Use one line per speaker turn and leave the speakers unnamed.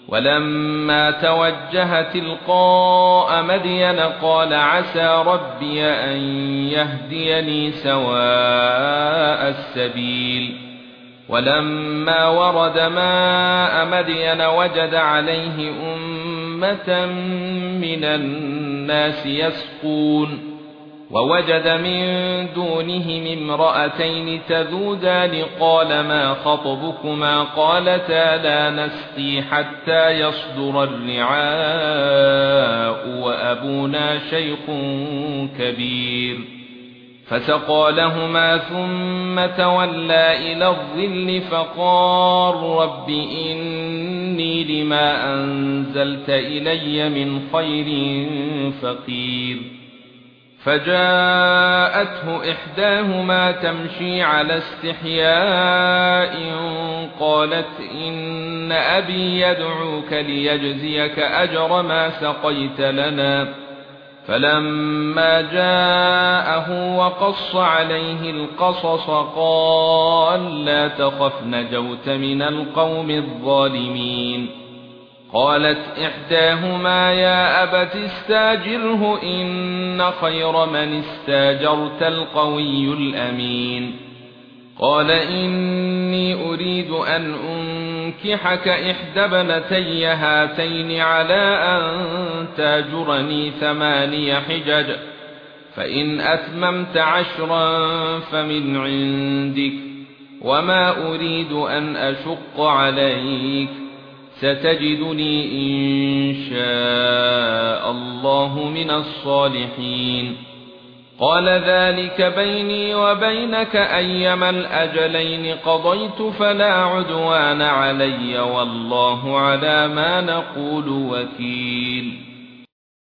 ولما توجه تلقاء مدين قال عسى ربي أن يهديني سواء السبيل ولما ورد ماء مدين وجد عليه أمة من الناس يسقون ووجد من دونهم امرأتين تذودان قال ما خطبكما قالتا لا نسقي حتى يصدر الرعاء وأبونا شيخ كبير فسقى لهما ثم تولى إلى الظل فقال رب إني لما أنزلت إلي من خير فقير فجاءته إحداهما تمشي على استحياء قالت إن أبي يدعوك ليجزيك أجر ما سقيت لنا فلما جاءه وقص عليه القصص قال لا تخف نجوت من القوم الظالمين قالت إحداهما يا أبت استاجره إن خير من استاجرت القوي الأمين قال إني أريد أن أنكحك إحدى ابنتي هاتين على أن تاجرني 8 حجج فإن أتممت 10 فمن عندك وما أريد أن أشق عليك ستجدني إن شاء الله من الصالحين قال ذلك بيني وبينك أيما الأجلين قضيت فلا عدوان علي والله على ما نقول وكيل